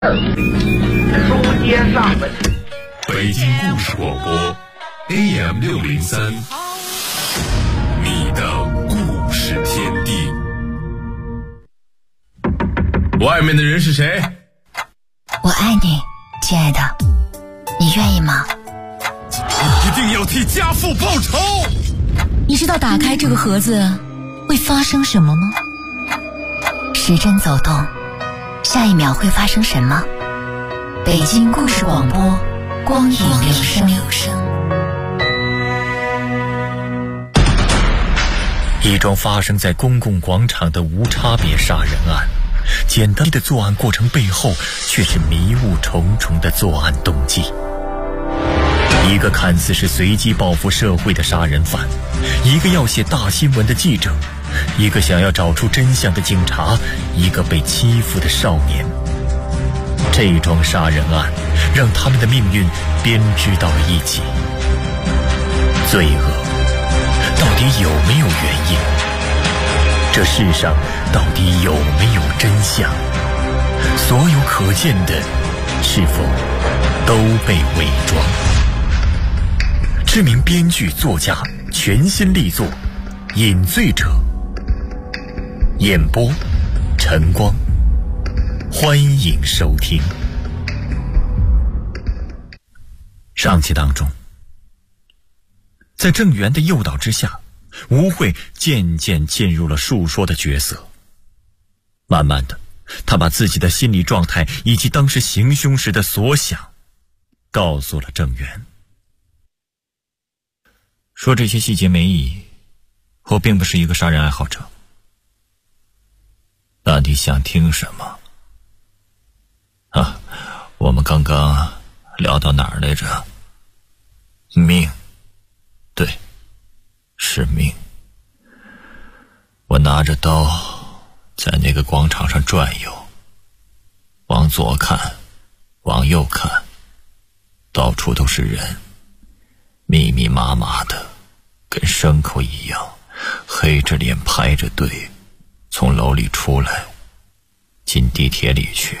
书接上文， 北京故事广播 AM603，你的故事天地。外面的人是谁？ 我爱你，亲爱的，你愿意吗？ 一定要替家父报仇。 你知道打开这个盒子会发生什么吗？时针走动，下一秒会发生什么？北京故事广播，光影留声。 一桩发生在公共广场的无差别杀人案，简单的作案过程背后却是迷雾重重的作案动机。一个看似是随机报复社会的杀人犯，一个要写大新闻的记者，一个想要找出真相的警察，一个被欺负的少年。这桩杀人案让他们的命运编织到了一起。罪恶到底有没有原因？这世上到底有没有真相？所有可见的是否都被伪装？知名编剧作家全新力作《饮醉者》，演播晨光，欢迎收听。上集当中，在郑源的诱导之下，吴慧渐渐进入了述说的角色。慢慢的，他把自己的心理状态以及当时行凶时的所想告诉了郑源。说这些细节没意义，我并不是一个杀人爱好者。那你想听什么？我们刚刚聊到哪儿来着？命，对，是命。我拿着刀在那个广场上转悠，往左看，往右看，到处都是人，密密麻麻的，跟牲口一样，黑着脸排着队从楼里出来，进地铁里去。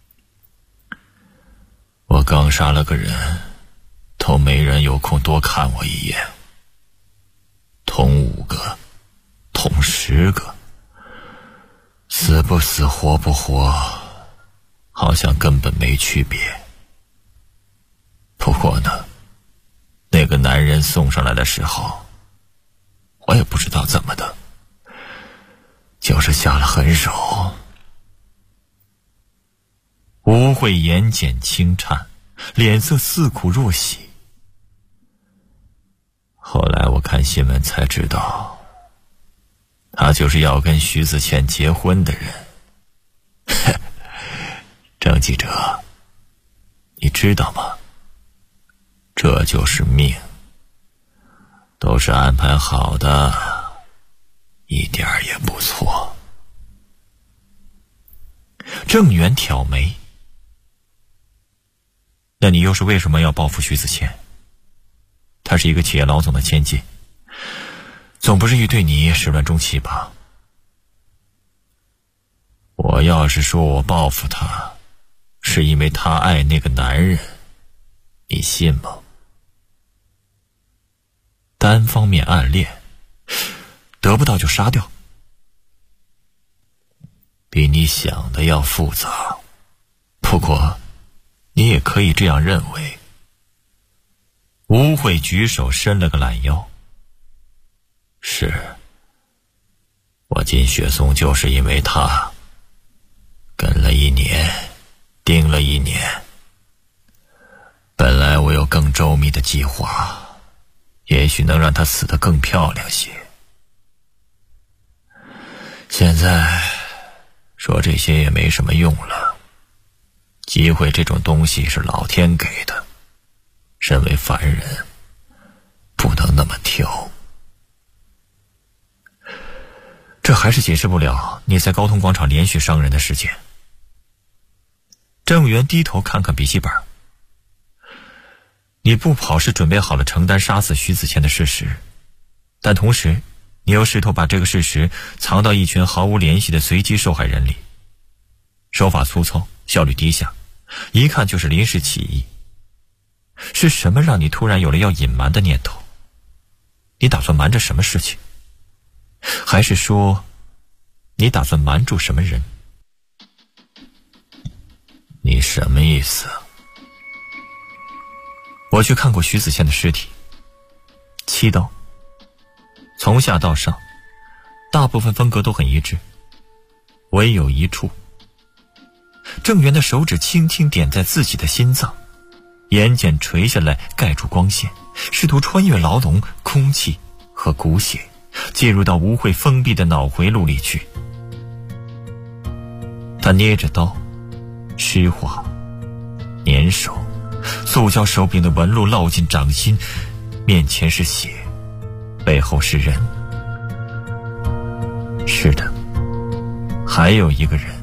我刚杀了个人，都没人有空多看我一眼。捅5个，捅10个，死不死活不活，好像根本没区别。不过呢，那个男人送上来的时候，我也不知道怎么的，就是下了狠手。吴慧眼睑轻颤，脸色似苦若喜。后来我看新闻才知道，他就是要跟徐子倩结婚的人。郑记者，你知道吗？这就是命，都是安排好的，一点儿也不错。郑源挑眉，那你又是为什么要报复徐子倩？他是一个企业老总的千金，总不至于对你始乱终弃吧？我要是说我报复他是因为他爱那个男人，你信吗？单方面暗恋，得不到就杀掉，比你想的要复杂。不过你也可以这样认为。吴慧举手伸了个懒腰。是，我进雪松就是因为他，跟了1年，盯了1年。本来我有更周密的计划，也许能让他死得更漂亮些。现在说这些也没什么用了，机会这种东西是老天给的，身为凡人不能那么挑。这还是解释不了你在高通广场连续伤人的事件。郑源低头看看笔记本，你不跑是准备好了承担杀死徐子倩的事实，但同时你又试图把这个事实藏到一群毫无联系的随机受害人里，手法粗糙，效率低下， 一看就是临时起意。是什么让你突然有了要隐瞒的念头？你打算瞒着什么事情？还是说你打算瞒住什么人？你什么意思？我去看过徐子宪的尸体，7刀，从下到上大部分风格都很一致，唯有一处，郑源的手指轻轻点在自己的心脏，眼睑垂下来盖住光线，试图穿越牢笼、空气和骨血，进入到吴慧封闭的脑回路里去。他捏着刀，湿滑粘手，塑胶手柄的纹路烙进掌心，面前是血，背后是人。是的，还有一个人，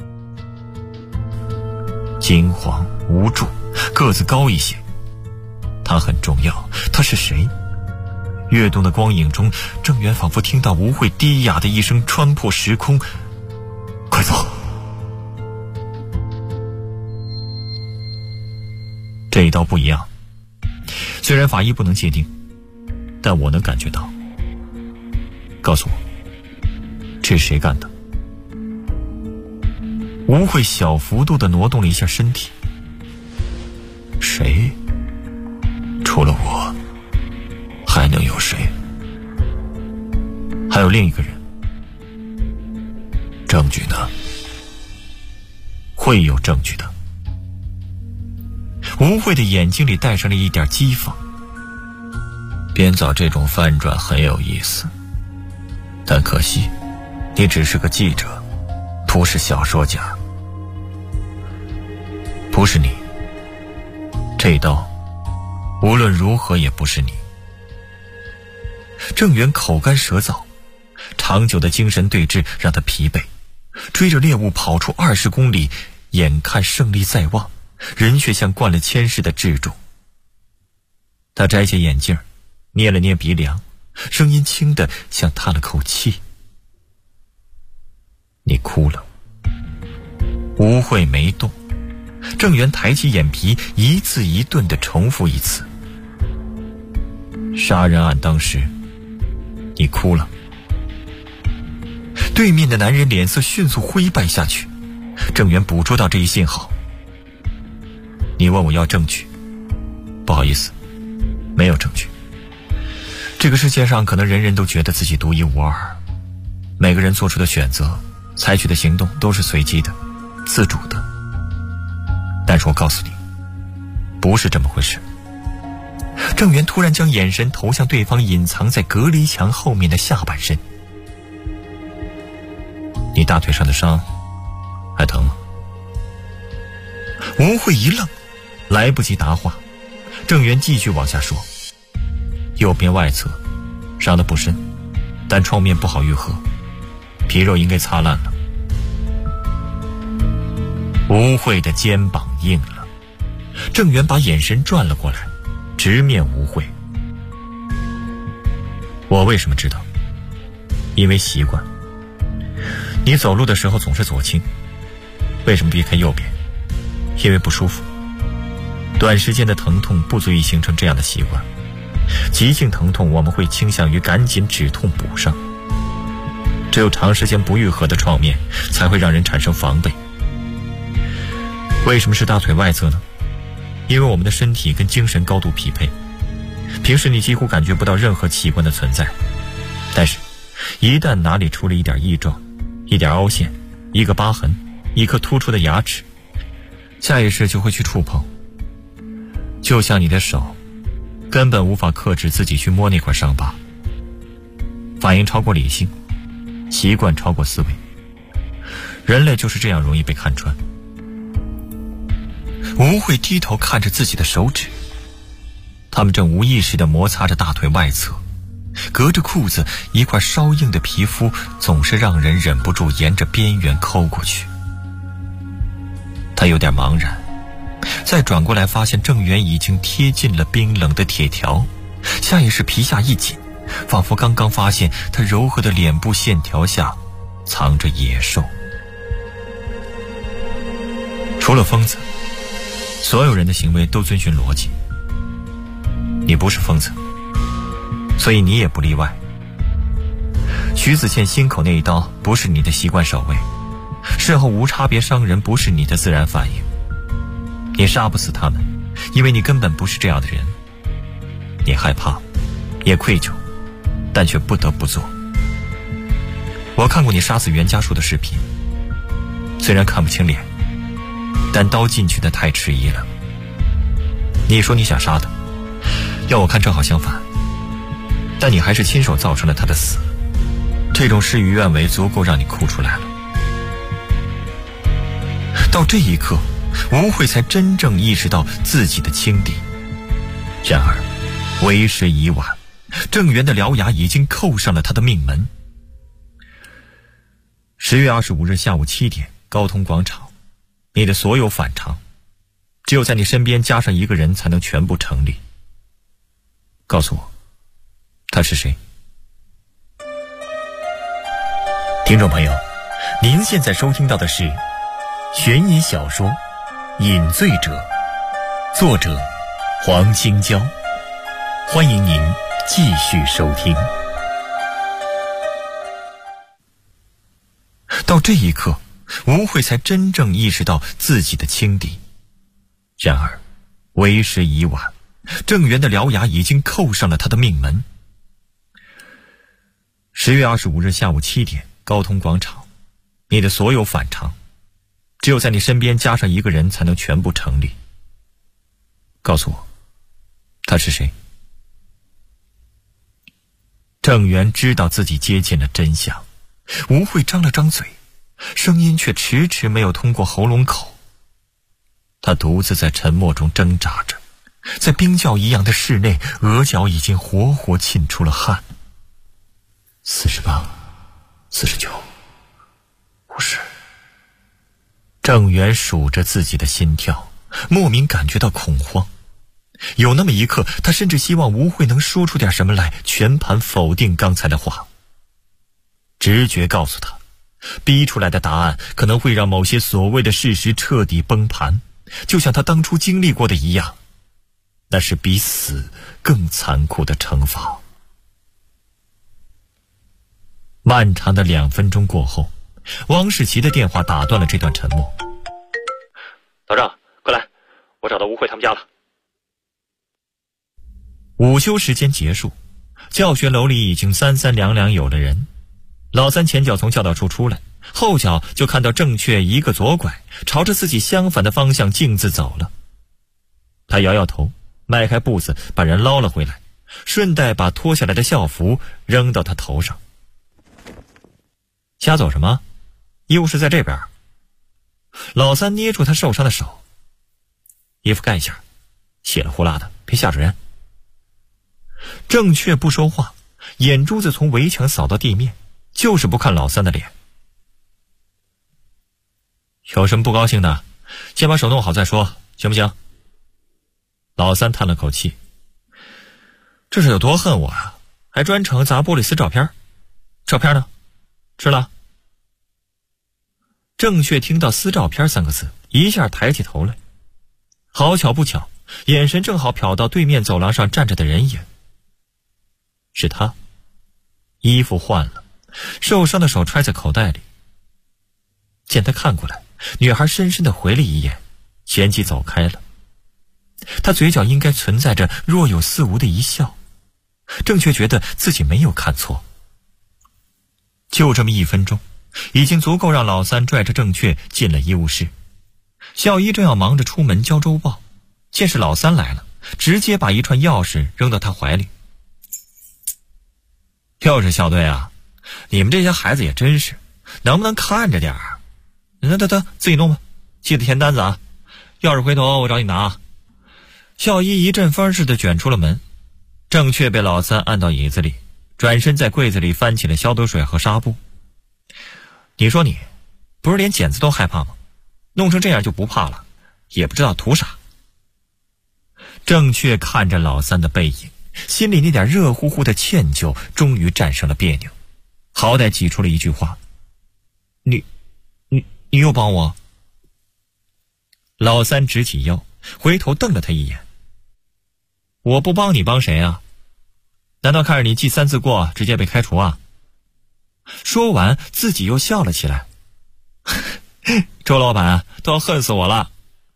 惊惶无助，个子高一些。他很重要，他是谁？跃动的光影中，郑源仿佛听到吴慧低哑的一声穿破时空：快走！这一刀不一样，虽然法医不能界定，但我能感觉到。告诉我，这是谁干的？吴慧小幅度地挪动了一下身体。谁？除了我，还能有谁？还有另一个人。证据呢？会有证据的。吴慧的眼睛里带上了一点讥讽。编造这种翻转很有意思，但可惜你只是个记者，不是小说家。不是你，这一刀无论如何也不是你。郑源口干舌燥，长久的精神对峙让他疲惫，追着猎物跑出20公里，眼看胜利在望，人却像灌了铅似的滞住。他摘下眼镜，捏了捏鼻梁，声音轻得像叹了口气：你哭了。吴慧没动。郑源抬起眼皮，一字一顿地重复一次：杀人案当时你哭了。对面的男人脸色迅速灰败下去。郑源捕捉到这一信号：你问我要证据，不好意思，没有证据。这个世界上可能人人都觉得自己独一无二，每个人做出的选择、采取的行动都是随机的、自主的。但是我告诉你，不是这么回事。郑源突然将眼神投向对方隐藏在隔离墙后面的下半身。你大腿上的伤还疼吗？吴慧一愣，来不及答话。郑源继续往下说：右边外侧伤得不深，但创面不好愈合，皮肉应该擦烂了。吴慧的肩膀硬了，郑源把眼神转了过来，直面吴慧。我为什么知道？因为习惯。你走路的时候总是左倾，为什么避开右边？因为不舒服。短时间的疼痛不足以形成这样的习惯，急性疼痛我们会倾向于赶紧止痛补上。只有长时间不愈合的创面才会让人产生防备。为什么是大腿外侧呢？因为我们的身体跟精神高度匹配，平时你几乎感觉不到任何器官的存在，但是一旦哪里出了一点异状，一点凹陷，一个疤痕，一颗突出的牙齿，下意识就会去触碰。就像你的手根本无法克制自己去摸那块伤疤，反应超过理性，习惯超过思维，人类就是这样容易被看穿。吴慧低头看着自己的手指，他们正无意识地摩擦着大腿外侧，隔着裤子一块稍硬的皮肤总是让人忍不住沿着边缘抠过去。他有点茫然，再转过来发现郑源已经贴近了冰冷的铁条，下意识皮下一紧，仿佛刚刚发现他柔和的脸部线条下藏着野兽。除了疯子， 所有人的行为都遵循逻辑。你不是疯子，所以你也不例外。徐子倩心口那一刀不是你的习惯守卫，事后无差别伤人不是你的自然反应。你杀不死他们，因为你根本不是这样的人。你害怕，也愧疚，但却不得不做。我看过你杀死袁家树的视频，虽然看不清脸，但刀进去的太迟疑了。你说你想杀他，要我看正好相反，但你还是亲手造成了他的死。这种事与愿违足够让你哭出来了。到这一刻，吴慧才真正意识到自己的轻敌。然而为时已晚，郑源的獠牙已经扣上了他的命门。10月25日下午7点，高通广场，你的所有反常，只有在你身边加上一个人才能全部成立。告诉我，他是谁？听众朋友，您现在收听到的是悬疑小说《饮醉者》，作者黄清娇。欢迎您继续收听。到这一刻，吴慧才真正意识到自己的轻敌。然而为时已晚，郑源的獠牙已经扣上了他的命门。10月25日下午7点，高通广场，你的所有反常，只有在你身边加上一个人才能全部成立。告诉我，他是谁？郑源知道自己接近了真相，吴慧张了张嘴，声音却迟迟没有通过喉咙口。他独自在沉默中挣扎着，在冰窖一样的室内，额角已经活活沁出了汗。48、49、50。郑源数着自己的心跳，莫名感觉到恐慌。有那么一刻，他甚至希望吴慧能说出点什么来，全盘否定刚才的话。直觉告诉他，逼出来的答案可能会让某些所谓的事实彻底崩盘，就像他当初经历过的一样，那是比死更残酷的惩罚。漫长的2分钟过后，汪世奇的电话打断了这段沉默。 老郑，快来，我找到吴慧他们家了。 午休时间结束，教学楼里已经三三两两有了人。老三前脚从教导处出来，后脚就看到郑确一个左拐，朝着自己相反的方向径自走了。他摇摇头，迈开步子把人捞了回来，顺带把脱下来的校服扔到他头上。瞎走什么？医务室在这边。老三捏住他受伤的手，衣服盖一下，血了呼啦的，别吓着人。郑确不说话，眼珠子从围墙扫到地面，就是不看老三的脸。有什么不高兴的，先把手弄好再说，行不行？老三叹了口气，这是有多恨我啊，还专程砸玻璃撕照片。照片呢？吃了？郑确听到撕照片3个字，一下抬起头来，好巧不巧，眼神正好瞟到对面走廊上站着的人影。是他，衣服换了，受伤的手揣在口袋里。见他看过来，女孩深深地回了一眼，旋即走开了。她嘴角应该存在着若有似无的一笑，郑确觉得自己没有看错。就这么1分钟，已经足够让老三拽着郑确进了医务室。校医正要忙着出门交周报，见是老三来了，直接把一串钥匙扔到他怀里。又是校队啊，你们这些孩子也真是，能不能看着点儿？得，自己弄吧，记得填单子啊。钥匙回头我找你拿。校医一阵风似的卷出了门，郑确被老三按到椅子里，转身在柜子里翻起了消毒水和纱布。你说你不是连剪子都害怕吗？弄成这样就不怕了，也不知道图啥。郑确看着老三的背影，心里那点热乎乎的歉疚终于战胜了别扭，好歹挤出了一句话：你又帮我？老三直起腰， 回头瞪了他一眼。我不帮你帮谁啊？难道看着你记3次过直接被开除啊？说完自己又笑了起来。周老板都要恨死我了。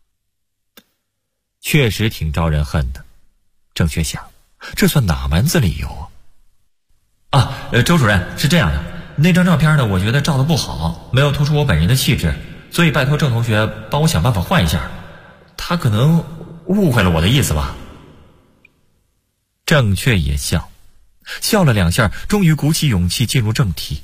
确实挺招人恨的，郑确想，这算哪门子理由啊？周主任，是这样的，那张照片呢，我觉得照得不好，没有突出我本人的气质，所以拜托郑同学帮我想办法换一下。他可能误会了我的意思吧。郑确也笑了2下，终于鼓起勇气进入正题。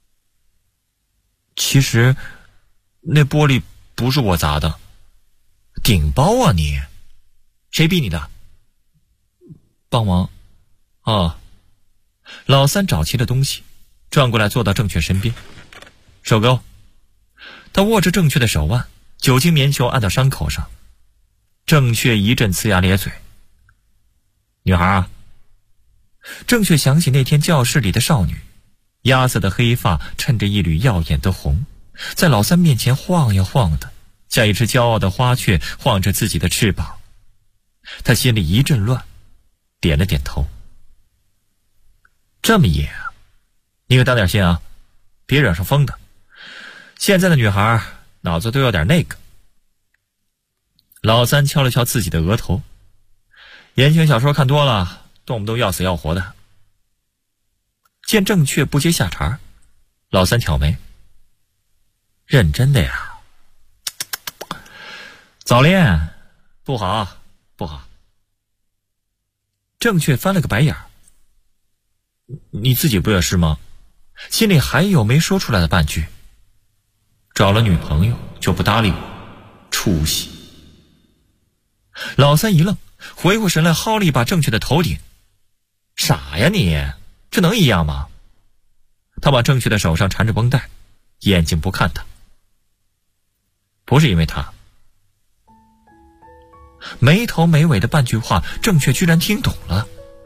其实那玻璃不是我砸的。顶包啊你，谁逼你的？帮忙啊！老三找齐了东西，转过来坐到郑确身边，手给我。他握着郑确的手腕，酒精棉球按到伤口上。郑确一阵呲牙咧嘴。女孩啊！郑确想起那天教室里的少女，鸭色的黑发衬着一缕耀眼的红，在老三面前晃呀晃的，像一只骄傲的花雀晃着自己的翅膀。他心里一阵乱，点了点头。这么野啊，你可当点心啊，别惹上疯的。现在的女孩脑子都有点那个。老三敲了敲自己的额头，言情小说看多了，动不动要死要活的。见郑确不接下茬，老三挑眉，认真的呀？早恋不好不好。郑确翻了个白眼，你自己不也是吗？心里还有没说出来的半句，找了女朋友就不搭理我，出息。老三一愣，回过神来薅了一把郑确的头顶。傻呀你，这能一样吗？他把郑确的手上缠着绷带，眼睛不看他。不是因为他。没头没尾的半句话，郑确居然听懂了。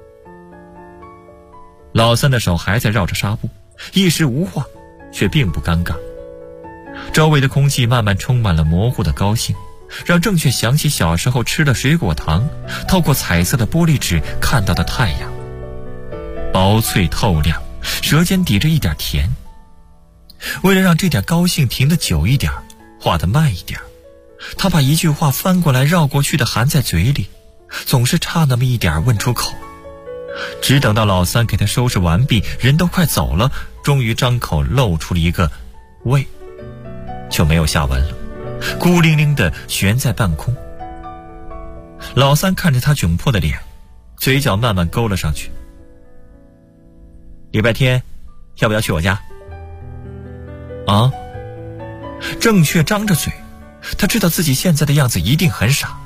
老三的手还在绕着纱布，一时无话，却并不尴尬。周围的空气慢慢充满了模糊的高兴，让郑确想起小时候吃了水果糖，透过彩色的玻璃纸看到的太阳，薄脆透亮，舌尖抵着一点甜。为了让这点高兴停得久一点，画得慢一点，他把一句话翻过来绕过去的含在嘴里，总是差那么一点问出口。只等到老三给他收拾完毕，人都快走了，终于张口露出了一个喂，就没有下文了，孤零零地悬在半空。老三看着他窘迫的脸，嘴角慢慢勾了上去。礼拜天要不要去我家？啊？郑确张着嘴，他知道自己现在的样子一定很傻。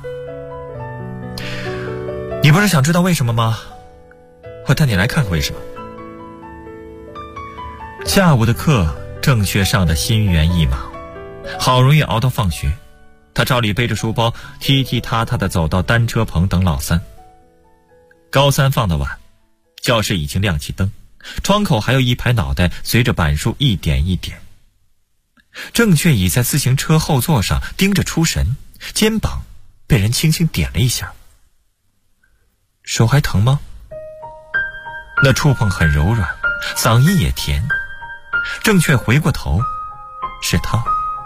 你不是想知道为什么吗？我带你来看看为什么。下午的课，郑确上的心猿意马，好容易熬到放学，他照例背着书包，踢踢踏踏地走到单车棚等老三。高三放的晚，教室已经亮起灯，窗口还有一排脑袋随着板书一点一点。郑确倚在自行车后座上盯着出神，肩膀被人轻轻点了一下。手还疼吗？那触碰很柔软，嗓音也甜。郑确回过头，是他。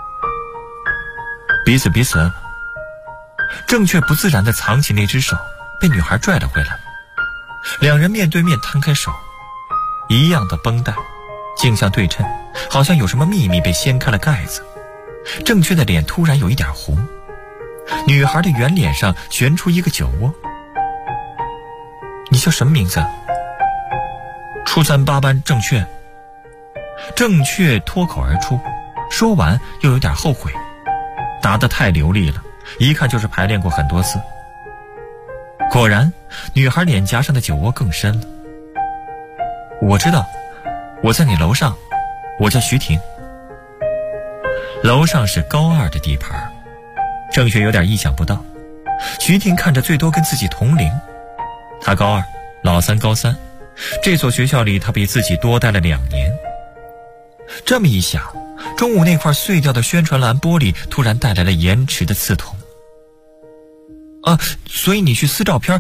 彼此彼此。郑确不自然地藏起那只手，被女孩拽了回来。两人面对面摊开手，一样的绷带，镜像对称，好像有什么秘密被掀开了盖子。郑确的脸突然有一点红，女孩的圆脸上悬出一个酒窝。你叫什么名字？初三8班郑确。郑确脱口而出，说完又有点后悔，答得太流利了，一看就是排练过很多次。果然，女孩脸颊上的酒窝更深了。我知道，我在你楼上，我叫徐婷。楼上是高2的地盘，郑确有点意想不到。徐婷看着最多跟自己同龄，她高2，老三高3，这所学校里她比自己多待了2年。这么一想，中午那块碎掉的宣传栏玻璃突然带来了延迟的刺痛。 啊，所以你去撕照片。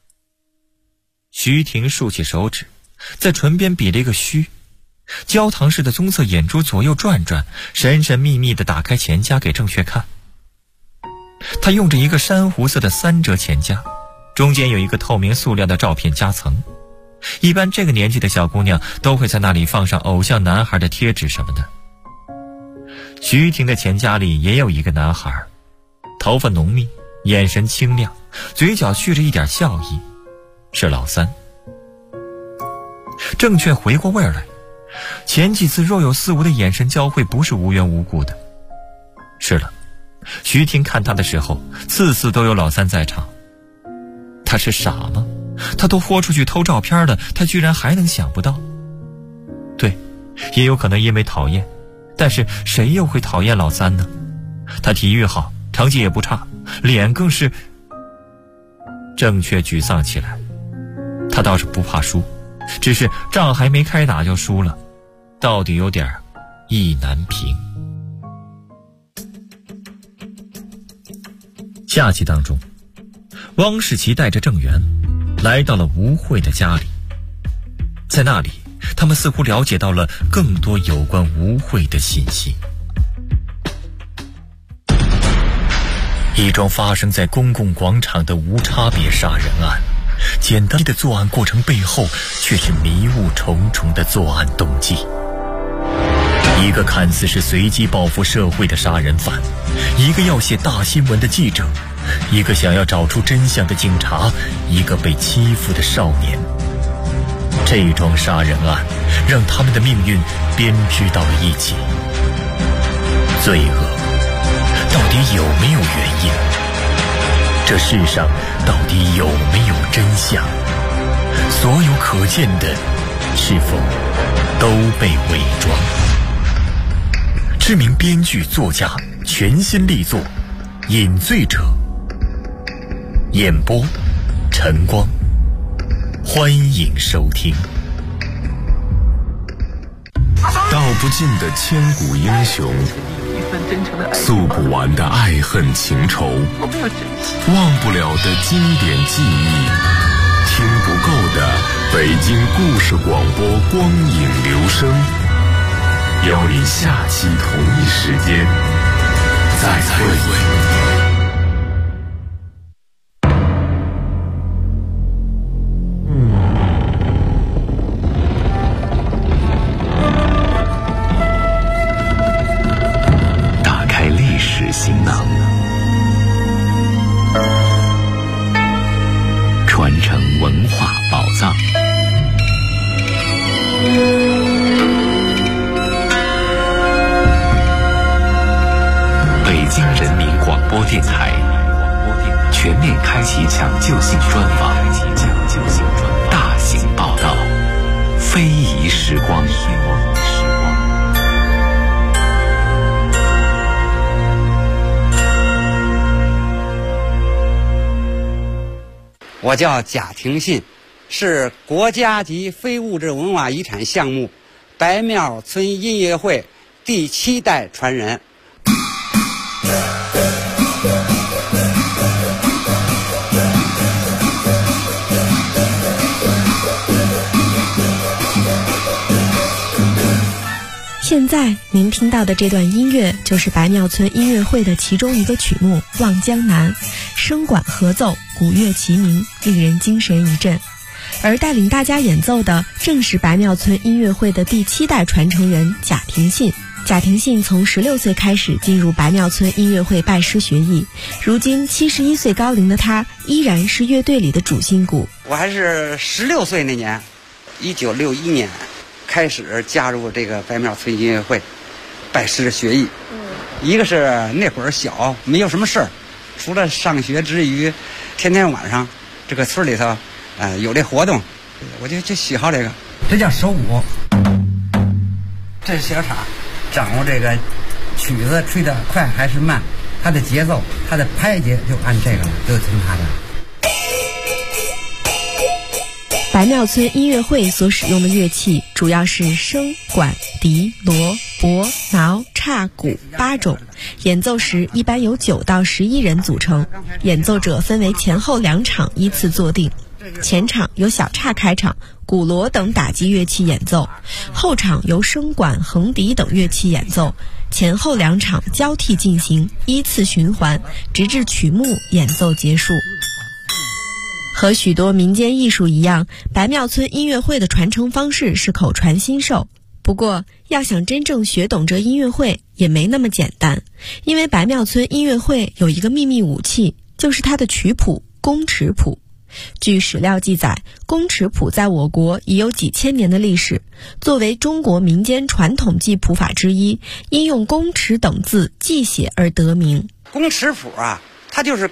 徐婷竖起手指，在唇边比了一个虚，焦糖似的棕色眼珠左右转转，神神秘秘地打开钱夹给郑雀看。他用着一个珊瑚色的3折钱夹，中间有一个透明塑料的照片夹层。一般这个年纪的小姑娘都会在那里放上偶像男孩的贴纸什么的。徐婷的钱夹里也有一个男孩，头发浓密，眼神清亮，嘴角蓄着一点笑意，是老三。郑雀回过味儿来，前几次若有似无的眼神交汇不是无缘无故的。是了，徐婷看他的时候，次次都有老三在场。他是傻吗？他都豁出去偷照片了，他居然还能想不到？对，也有可能因为讨厌，但是谁又会讨厌老三呢？他体育好，成绩也不差，脸更是……郑雀沮丧起来。他倒是不怕输，只是仗还没开打就输了，到底有点意难平。下集当中，汪世奇带着郑源来到了吴慧的家里，在那里他们似乎了解到了更多有关吴慧的信息。一桩发生在公共广场的无差别杀人案，简单的作案过程背后却是迷雾重重的作案动机。一个看似是随机报复社会的杀人犯，一个要写大新闻的记者，一个想要找出真相的警察，一个被欺负的少年。这桩杀人案让他们的命运编织到了一起。罪恶到底有没有原因？这世上到底有没有真相？所有可见的是否都被伪装？知名编剧作家全新力作《饮醉者》，演播晨光，欢迎收听。 道不尽的千古英雄，诉不完的爱恨情仇，忘不了的经典记忆，听不够的北京故事广播光影留声，邀你下期同一时间再会。行囊，传承文化宝藏。北京人民广播电台全面开启抢救性专访，大型报道，非遗时光。 我叫贾廷信，是国家级非物质文化遗产项目白庙村音乐会第7代传人。 现在您听到的这段音乐就是白庙村音乐会的其中一个曲目《望江南》，声管合奏，鼓乐齐鸣，令人精神一振。而带领大家演奏的正是白庙村音乐会的第7代传承人贾廷信。贾廷信从16岁开始进入白庙村音乐会拜师学艺，如今71岁高龄的他依然是乐队里的主心骨。 我还是16岁那年，1961年开始加入这个白庙村音乐会，拜师学艺。一个是那会儿小，没有什么事儿，除了上学之余，天天晚上这个村里头，有这活动，我就喜好这个。这叫手鼓，这是小叉，掌握这个曲子吹得快还是慢，它的节奏，它的拍节就按这个了，就听它的。 白庙村音乐会所使用的乐器主要是笙、管、笛、锣、 钹、挠、叉、鼓8种，演奏时一般由9到11人组成，演奏者分为前后2场依次坐定。前场由小叉开场，鼓锣等打击乐器演奏，后场由笙管、横笛等乐器演奏，前后2场交替进行，依次循环，直至曲目演奏结束。和许多民间艺术一样，白庙村音乐会的传承方式是口传心授。不过，要想真正学懂这音乐会也没那么简单，因为白庙村音乐会有一个秘密武器，就是它的曲谱宫尺谱。据史料记载，宫尺谱在我国已有几千年的历史，作为中国民间传统记谱法之一，因用宫尺等字记写而得名。 宫尺谱啊，它就是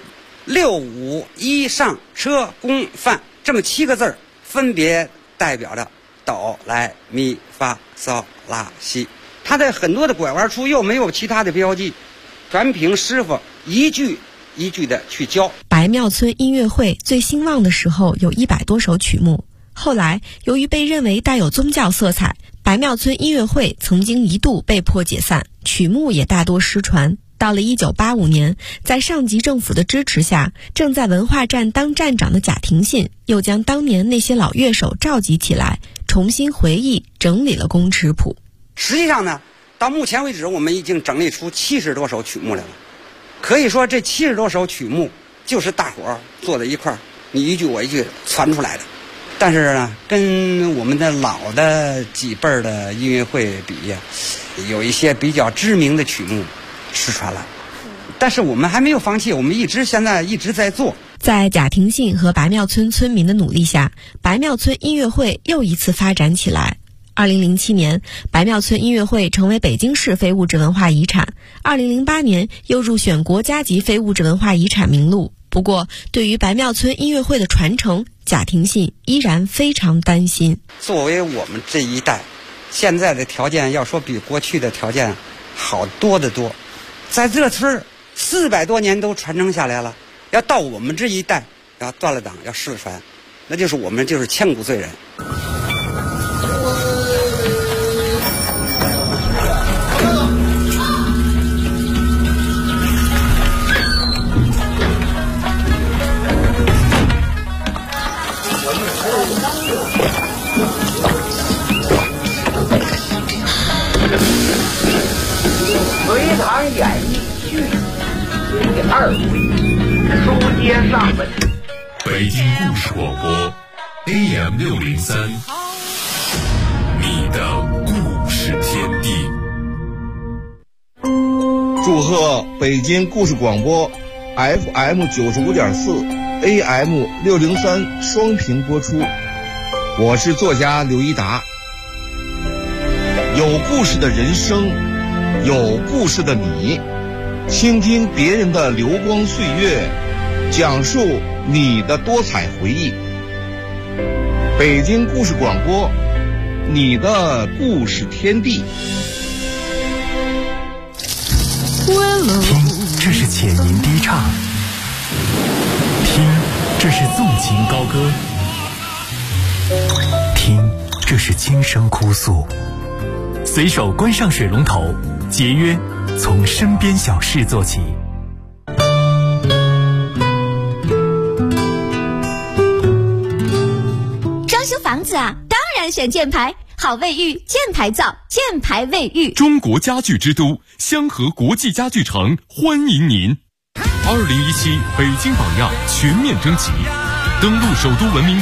6、5、1上车宫范这么7个字，分别代表着哆来咪发嗦拉西。它在很多的拐弯处又没有其他的标记，全凭师傅一句一句的去教。 白庙村音乐会最兴旺的时候有100多首曲目，后来由于被认为带有宗教色彩，白庙村音乐会曾经一度被迫解散，曲目也大多失传。到了1985年，在上级政府的支持下，正在文化站当站长的贾廷信又将当年那些老乐手召集起来，重新回忆整理了宫尺谱。 实际上呢，到目前为止我们已经整理出70多首曲目来了。可以说这70多首曲目就是大伙儿坐在一块儿，你一句我一句传出来的。但是呢，跟我们的老的几辈儿的音乐会比呀，有一些比较知名的曲目失传了。但是我们还没有放弃，我们现在一直在做。 在贾廷信和白庙村村民的努力下，白庙村音乐会又一次发展起来。2007年，白庙村音乐会成为北京市非物质文化遗产。2008年又入选国家级非物质文化遗产名录。不过，对于白庙村音乐会的传承，贾廷信依然非常担心。 作为我们这一代，现在的条件要说比过去的条件好多得多。在这村400多年都传承下来了，要到我们这一代要断了档，要失传，那就是我们就是千古罪人。 隋唐演义序第2回，书接上文。 北京故事广播 AM603，你的故事天地。 祝贺北京故事广播 FM95.4 AM603 双屏播出。我是作家刘一达。有故事的人生，有故事的你，倾听别人的流光岁月，讲述你的多彩回忆。北京故事广播，你的故事天地。 听，这是浅吟低唱；听，这是纵情高歌；听，这是轻声哭诉。随手关上水龙头，节约从身边小事做起。 装修房子啊，当然选箭牌，好卫浴，箭牌造，箭牌卫浴。 中国家具之都香河国际家具城欢迎您。2017北京榜样全面征集，登陆首都文明